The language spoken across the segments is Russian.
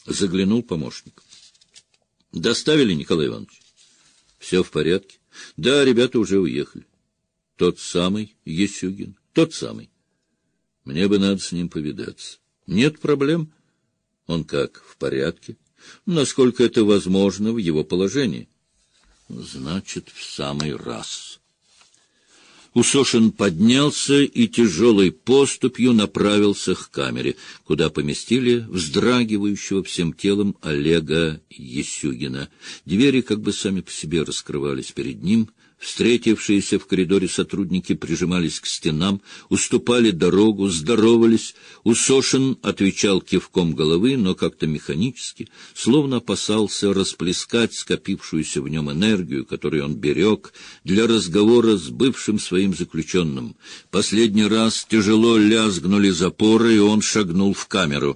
Заглянул помощник. — Доставили, Николай Иванович? — Все в порядке. Да, ребята уже уехали. — Тот самый Есюгин? — Тот самый. — Мне бы надо с ним повидаться. — Нет проблем. — Он как, в порядке? — Насколько это возможно в его положении. — Значит, в самый раз. Усошин поднялся и тяжелой поступью направился к камере, куда поместили вздрагивающего всем телом Олега Есюгина. Двери как бы сами по себе раскрывались перед ним. Встретившиеся в коридоре сотрудники прижимались к стенам, уступали дорогу, здоровались. Усошин отвечал кивком головы, но как-то механически, словно опасался расплескать скопившуюся в нем энергию, которую он берег для разговора с бывшим своим заключенным. Последний раз тяжело лязгнули запоры, и он шагнул в камеру.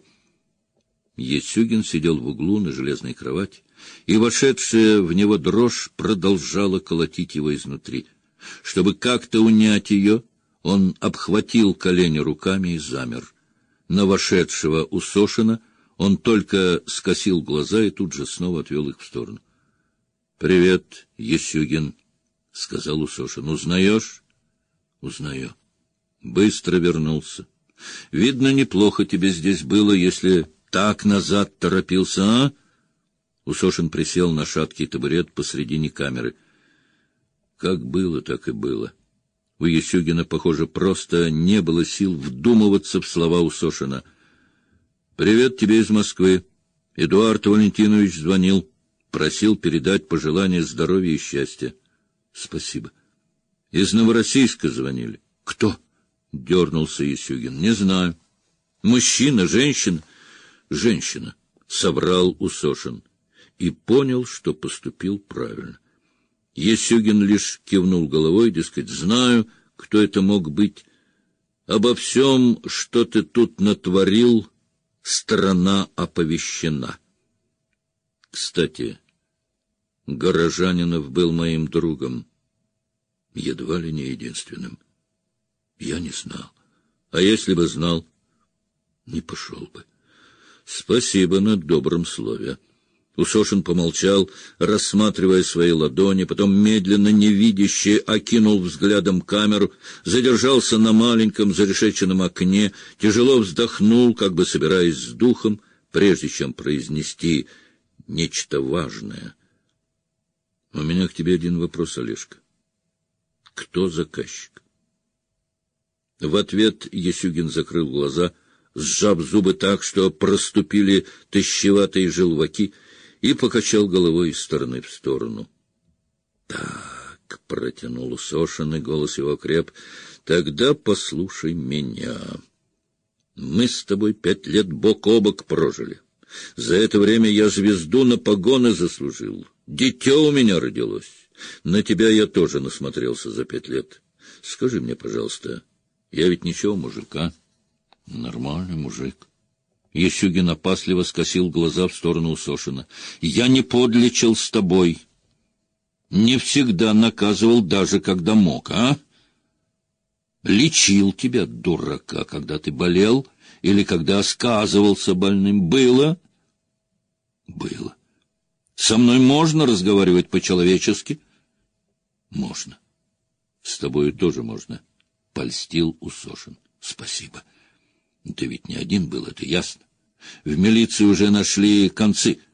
Есюгин сидел в углу на железной кровати, и вошедшая в него дрожь продолжала колотить его изнутри. Чтобы как-то унять ее, он обхватил колени руками и замер. На вошедшего Усошина он только скосил глаза и тут же снова отвел их в сторону. — Привет, Есюгин, — сказал Усошин. — Узнаешь? — Узнаю. Быстро вернулся. Видно, неплохо тебе здесь было, если так назад торопился, а? Усошин присел на шаткий табурет посредине камеры. Как было, так и было. У Есюгина, похоже, просто не было сил вдумываться в слова Усошина. — Привет тебе из Москвы. Эдуард Валентинович звонил, просил передать пожелания здоровья и счастья. — Спасибо. — Из Новороссийска звонили. — Кто? — дернулся Есюгин. — Не знаю. — Мужчина, женщина? — Женщина, — соврал Усошин. И понял, что поступил правильно. Есюгин лишь кивнул головой, дескать, знаю, кто это мог быть. Обо всем, что ты тут натворил, страна оповещена. Кстати, Горожанинов был моим другом, едва ли не единственным. Я не знал. А если бы знал, не пошел бы. Спасибо на добром слове. Усошин помолчал, рассматривая свои ладони, потом медленно, невидяще окинул взглядом камеру, задержался на маленьком зарешеченном окне, тяжело вздохнул, как бы собираясь с духом, прежде чем произнести нечто важное. — У меня к тебе один вопрос, Олежка. Кто заказчик? В ответ Есюгин закрыл глаза, сжав зубы так, что проступили тощеватые желваки, и покачал головой из стороны в сторону. — Так, — протянул Усошин, и голос его креп, — тогда послушай меня. Мы с тобой 5 лет бок о бок прожили. За это время я звезду на погоны заслужил. Дитё у меня родилось. На тебя я тоже насмотрелся за 5 лет. Скажи мне, пожалуйста, я ведь ничего, мужик, а? Нормальный мужик. Есюгин опасливо скосил глаза в сторону Усошина. — Я не подлечил с тобой. Не всегда наказывал, даже когда мог, а? Лечил тебя, дурака, когда ты болел или когда сказывался больным. Было? Было. Со мной можно разговаривать по-человечески? Можно. С тобой тоже можно, — польстил Усошин. Спасибо. Ты ведь не один был, это ясно. В милиции уже нашли концы.